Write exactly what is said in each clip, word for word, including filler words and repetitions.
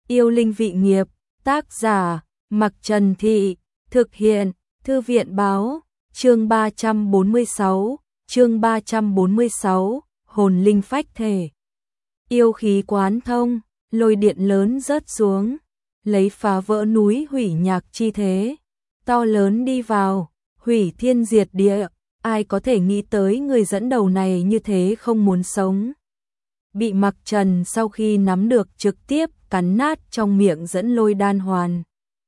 Yêu linh vị nghiệp, tác giả, Mặc Trần Thị, thực hiện, Thư viện báo, chương ba trăm bốn mươi sáu, chương ba trăm bốn mươi sáu, hồn linh phách thể. Yêu khí quán thông, lôi điện lớn rớt xuống, lấy phá vỡ núi hủy nhạc chi thế, to lớn đi vào, hủy thiên diệt địa, ai có thể nghĩ tới người dẫn đầu này như thế không muốn sống. Bị Mặc Trần sau khi nắm được trực tiếp cắn nát trong miệng dẫn lôi đan hoàn,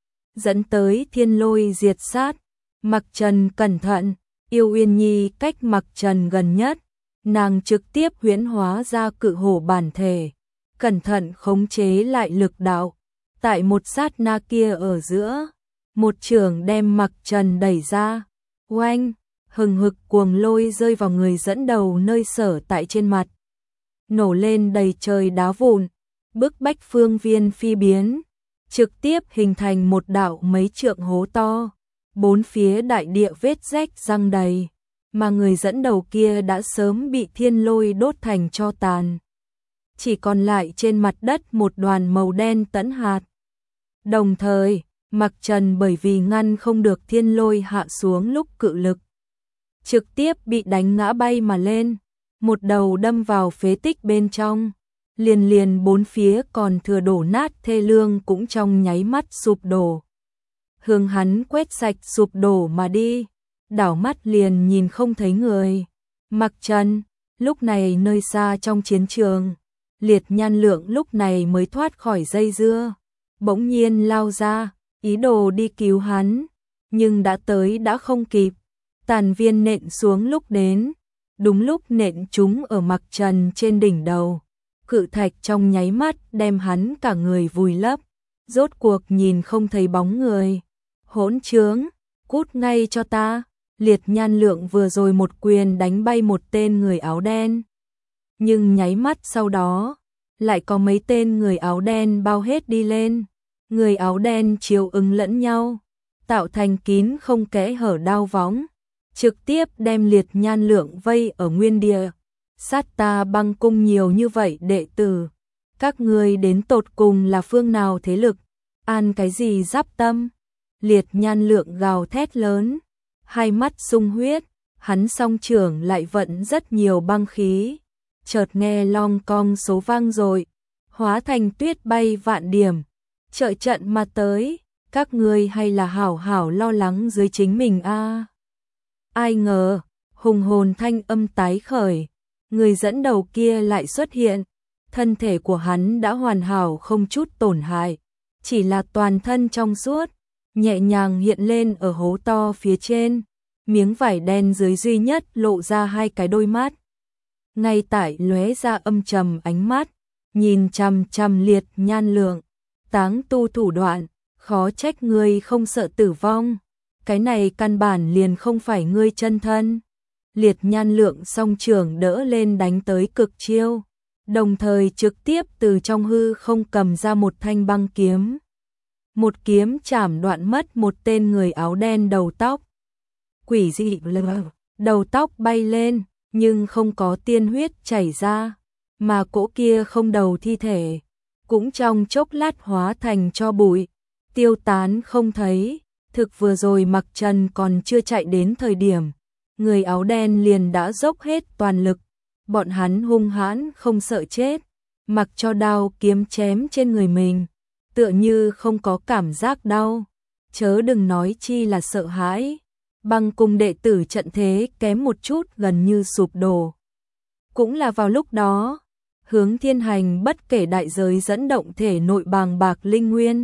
dẫn tới thiên lôi diệt sát. Mặc Trần cẩn thận, Yêu Uyên Nhi cách Mặc Trần gần nhất, nàng trực tiếp huyễn hóa ra cự hổ bản thể, cẩn thận khống chế lại lực đạo. Tại một sát na kia ở giữa, một chưởng đem Mặc Trần đẩy ra, oanh, hừng hực cuồng lôi rơi vào người dẫn đầu nơi sở tại trên mặt, nổ lên đầy trời đá vụn, bức bách phương viên phi biến, trực tiếp hình thành một đạo mấy trượng hố to, bốn phía đại địa vết rách răng đầy, mà người dẫn đầu kia đã sớm bị thiên lôi đốt thành tro tàn. Chỉ còn lại trên mặt đất một đoàn màu đen tẫn hạt. Đồng thời, Mặc Trần bởi vì ngăn không được thiên lôi hạ xuống lúc cự lực, trực tiếp bị đánh ngã bay mà lên, một đầu đâm vào phế tích bên trong, liền liền bốn phía còn thừa đổ nát thê lương cũng trong nháy mắt sụp đổ. Hướng hắn quét sạch sụp đổ mà đi, đảo mắt liền nhìn không thấy người. Mặc Trần, lúc này nơi xa trong chiến trường, Liệt Nhan Lượng lúc này mới thoát khỏi dây dưa, bỗng nhiên lao ra, ý đồ đi cứu hắn, nhưng đã tới đã không kịp, tàn viên nện xuống lúc đến, đúng lúc nện chúng ở Mặc Trần trên đỉnh đầu, cự thạch trong nháy mắt đem hắn cả người vùi lấp, rốt cuộc nhìn không thấy bóng người. Hỗn trướng, cút ngay cho ta. Liệt Nhan Lượng vừa rồi một quyền đánh bay một tên người áo đen, nhưng nháy mắt sau đó lại có mấy tên người áo đen bao hết đi lên, người áo đen chiếu ứng lẫn nhau, tạo thành kín không kẽ hở đao võng, trực tiếp đem Liệt Nhan Lượng vây ở nguyên địa. Sát ta băng cung nhiều như vậy đệ tử, các ngươi đến tột cùng là phương nào thế lực, an cái gì giáp tâm? Liệt Nhan Lượng gào thét lớn, hai mắt sung huyết, hắn song trưởng lại vận rất nhiều băng khí, chợt nghe long cong số vang rồi, hóa thành tuyết bay vạn điểm, trợ trận mà tới, các ngươi hay là hảo hảo lo lắng dưới chính mình a. À. Ai ngờ, hùng hồn thanh âm tái khởi, người dẫn đầu kia lại xuất hiện, thân thể của hắn đã hoàn hảo không chút tổn hại, chỉ là toàn thân trong suốt, nhẹ nhàng hiện lên ở hố to phía trên, miếng vải đen dưới duy nhất lộ ra hai cái đôi mắt. Ngay tại lóe ra âm trầm ánh mắt, nhìn chằm chằm Liệt Nhan Lượng, táng tu thủ đoạn, khó trách ngươi không sợ tử vong, cái này căn bản liền không phải ngươi chân thân. Liệt Nhan Lượng song trường đỡ lên đánh tới cực chiêu, đồng thời trực tiếp từ trong hư không cầm ra một thanh băng kiếm. Một kiếm chảm đoạn mất một tên người áo đen đầu tóc. Quỷ dị lờ, đầu tóc bay lên, nhưng không có tiên huyết chảy ra, mà cỗ kia không đầu thi thể, cũng trong chốc lát hóa thành tro bụi, tiêu tán không thấy. Thực vừa rồi Mặc Trần còn chưa chạy đến thời điểm, người áo đen liền đã dốc hết toàn lực, bọn hắn hung hãn không sợ chết, mặc cho đao kiếm chém trên người mình, tựa như không có cảm giác đau, chớ đừng nói chi là sợ hãi. Băng cung đệ tử trận thế kém một chút gần như sụp đổ. Cũng là vào lúc đó, Hướng Thiên Hành bất kể đại giới dẫn động thể nội bàng bạc linh nguyên,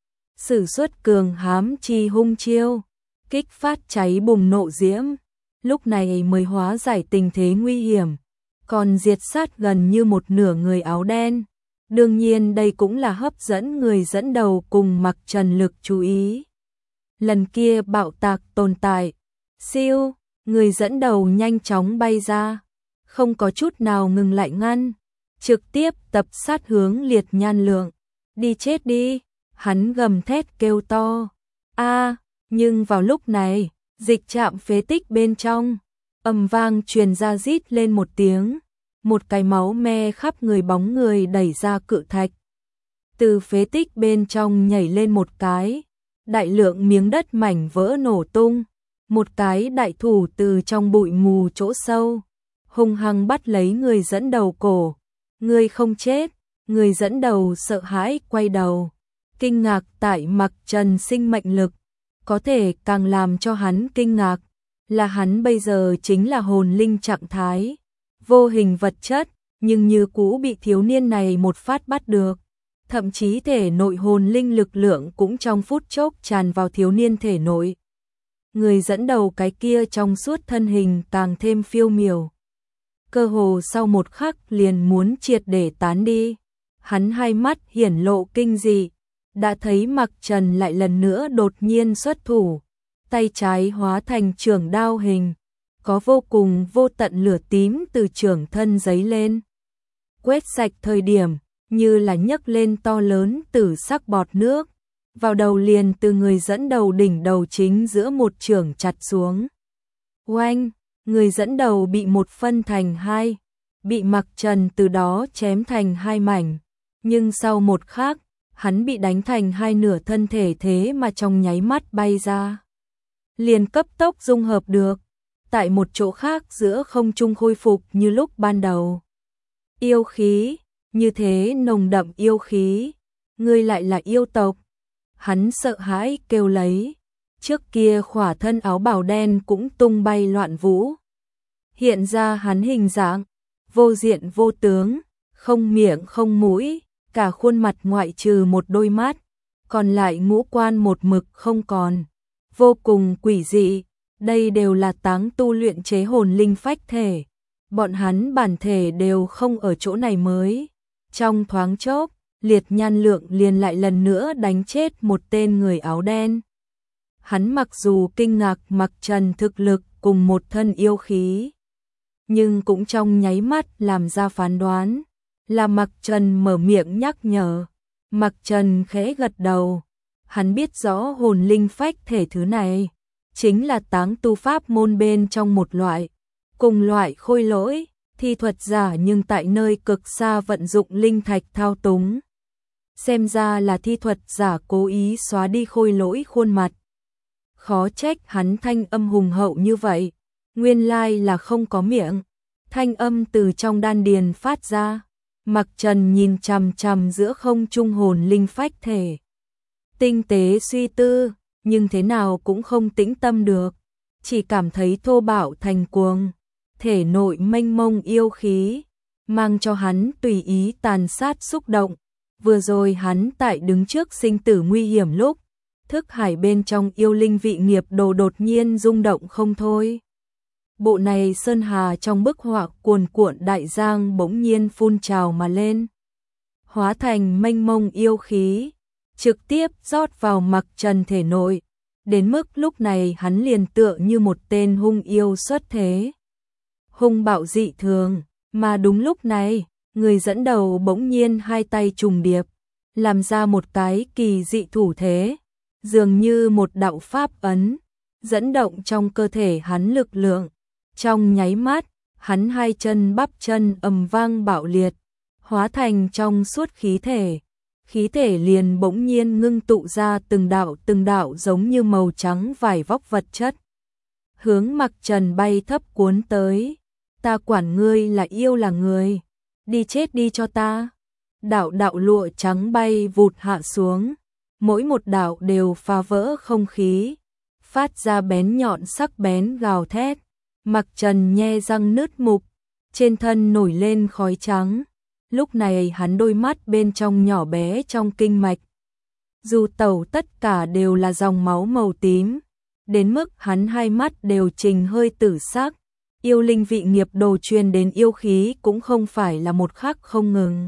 sử xuất cường hám chi hung chiêu, kích phát cháy bùng nộ diễm, lúc này mới hóa giải tình thế nguy hiểm, còn diệt sát gần như một nửa người áo đen. Đương nhiên đây cũng là hấp dẫn người dẫn đầu cùng Mặc Trần lực chú ý. Lần kia bạo tạc tồn tại, siêu, người dẫn đầu nhanh chóng bay ra, không có chút nào ngừng lại ngăn, trực tiếp tập sát hướng Liệt Nhan Lượng. Đi chết đi, hắn gầm thét kêu to. A, nhưng vào lúc này, dịch trạm phế tích bên trong, ầm vang truyền ra rít lên một tiếng, một cái máu me khắp người bóng người đẩy ra cự thạch. từ phế tích bên trong nhảy lên một cái, đại lượng miếng đất mảnh vỡ nổ tung, một cái đại thủ từ trong bụi mù chỗ sâu, hung hăng bắt lấy người dẫn đầu cổ. Ngươi không chết, người dẫn đầu sợ hãi quay đầu, kinh ngạc tại Mặc Trần sinh mệnh lực, có thể càng làm cho hắn kinh ngạc là hắn bây giờ chính là hồn linh trạng thái, vô hình vật chất, nhưng như cũ bị thiếu niên này một phát bắt được, thậm chí thể nội hồn linh lực lượng cũng trong phút chốc tràn vào thiếu niên thể nội. Người dẫn đầu cái kia trong suốt thân hình càng thêm phiêu miểu, cơ hồ sau một khắc liền muốn triệt để tán đi. Hắn hai mắt hiển lộ kinh dị, đã thấy Mặc Trần lại lần nữa đột nhiên xuất thủ, tay trái hóa thành trường đao hình, có vô cùng vô tận lửa tím từ trường thân giấy lên, quét sạch thời điểm, như là nhấc lên to lớn tử sắc bọt nước, vào đầu liền từ người dẫn đầu đỉnh đầu chính giữa một trường chặt xuống. Oanh, người dẫn đầu bị một phân thành hai, bị Mặc Trần từ đó chém thành hai mảnh, nhưng sau một khắc, hắn bị đánh thành hai nửa thân thể thế mà trong nháy mắt bay ra. Liền cấp tốc dung hợp được, tại một chỗ khác giữa không trung khôi phục như lúc ban đầu. Yêu khí, như thế nồng đậm yêu khí, ngươi lại là yêu tộc. Hắn sợ hãi kêu lấy, trước kia khỏa thân áo bào đen cũng tung bay loạn vũ. Hiện ra hắn hình dạng, vô diện vô tướng, không miệng không mũi, cả khuôn mặt ngoại trừ một đôi mắt, còn lại ngũ quan một mực không còn, vô cùng quỷ dị. Đây đều là táng tu luyện chế hồn linh phách thể, bọn hắn bản thể đều không ở chỗ này mới. Trong thoáng chốc, Liệt Nhan Lượng liền lại lần nữa đánh chết một tên người áo đen. Hắn mặc dù kinh ngạc Mặc Trần thực lực cùng một thân yêu khí, nhưng cũng trong nháy mắt làm ra phán đoán, là Mặc Trần mở miệng nhắc nhở. Mặc Trần khẽ gật đầu, hắn biết rõ hồn linh phách thể thứ này chính là táng tu pháp môn bên trong một loại, cùng loại khôi lỗi, thi thuật giả nhưng tại nơi cực xa vận dụng linh thạch thao túng. Xem ra là thi thuật giả cố ý xóa đi khôi lỗi khuôn mặt. Khó trách hắn thanh âm hùng hậu như vậy, nguyên lai là không có miệng, thanh âm từ trong đan điền phát ra. Mặc Trần nhìn chằm chằm giữa không trung hồn linh phách thể, tinh tế suy tư, nhưng thế nào cũng không tĩnh tâm được, chỉ cảm thấy thô bạo thành cuồng, thể nội mênh mông yêu khí, mang cho hắn tùy ý tàn sát xúc động. Vừa rồi hắn tại đứng trước sinh tử nguy hiểm lúc, thức hải bên trong yêu linh vị nghiệp đồ đột nhiên rung động không thôi. Bộ này sơn hà trong bức họa cuồn cuộn đại giang bỗng nhiên phun trào mà lên, hóa thành mênh mông yêu khí, trực tiếp rót vào Mặc Trần thể nội, đến mức lúc này hắn liền tựa như một tên hung yêu xuất thế, hung bạo dị thường. Mà đúng lúc này, người dẫn đầu bỗng nhiên hai tay trùng điệp, làm ra một cái kỳ dị thủ thế, dường như một đạo pháp ấn, dẫn động trong cơ thể hắn lực lượng. Trong nháy mắt, hắn hai chân bắp chân ầm vang bạo liệt, hóa thành trong suốt khí thể. Khí thể liền bỗng nhiên ngưng tụ ra từng đạo từng đạo giống như màu trắng vải vóc vật chất, hướng Mặc Trần bay thấp cuốn tới. Ta quản ngươi là yêu là người, đi chết đi cho ta. Đạo đạo lụa trắng bay vụt hạ xuống, mỗi một đạo đều phá vỡ không khí, phát ra bén nhọn sắc bén gào thét. Mặc Trần nhe răng nứt mục, trên thân nổi lên khói trắng. Lúc này hắn đôi mắt bên trong nhỏ bé trong kinh mạch, dù tẩu tất cả đều là dòng máu màu tím, đến mức hắn hai mắt đều trình hơi tử sắc. Yêu linh vị nghiệp đồ truyền đến yêu khí cũng không phải là một khắc không ngừng.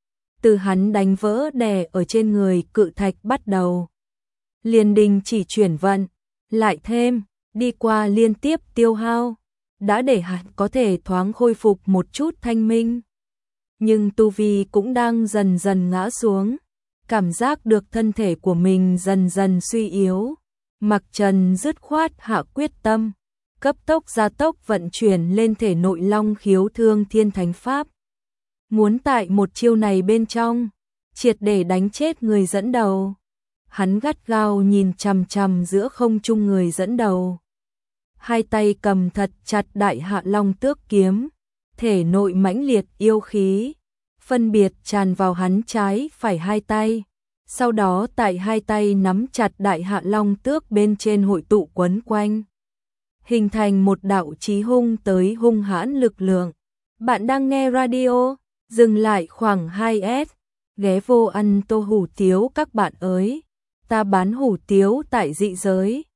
Từ hắn đánh vỡ đè ở trên người cự thạch bắt đầu, liền đình chỉ chuyển vận, lại thêm, đi qua liên tiếp tiêu hao, đã để hắn có thể thoáng khôi phục một chút thanh minh. Nhưng tu vi cũng đang dần dần ngã xuống, cảm giác được thân thể của mình dần dần suy yếu. Mặc Trần dứt khoát hạ quyết tâm, cấp tốc gia tốc vận chuyển lên thể nội Long Khiếu Thương Thiên Thánh Pháp. Muốn tại một chiêu này bên trong, triệt để đánh chết người dẫn đầu. Hắn gắt gao nhìn chằm chằm giữa không trung người dẫn đầu. Hai tay cầm thật chặt Đại Hạ Long Tước kiếm, thể nội mãnh liệt yêu khí, phân biệt tràn vào hắn trái phải hai tay. Sau đó tại hai tay nắm chặt Đại Hạ Long Tước bên trên hội tụ quấn quanh, hình thành một đạo chí hung tới hung hãn lực lượng. Bạn đang nghe radio, dừng lại khoảng hai S, ghé vô ăn tô hủ tiếu các bạn ơi. Ta bán hủ tiếu tại dị giới.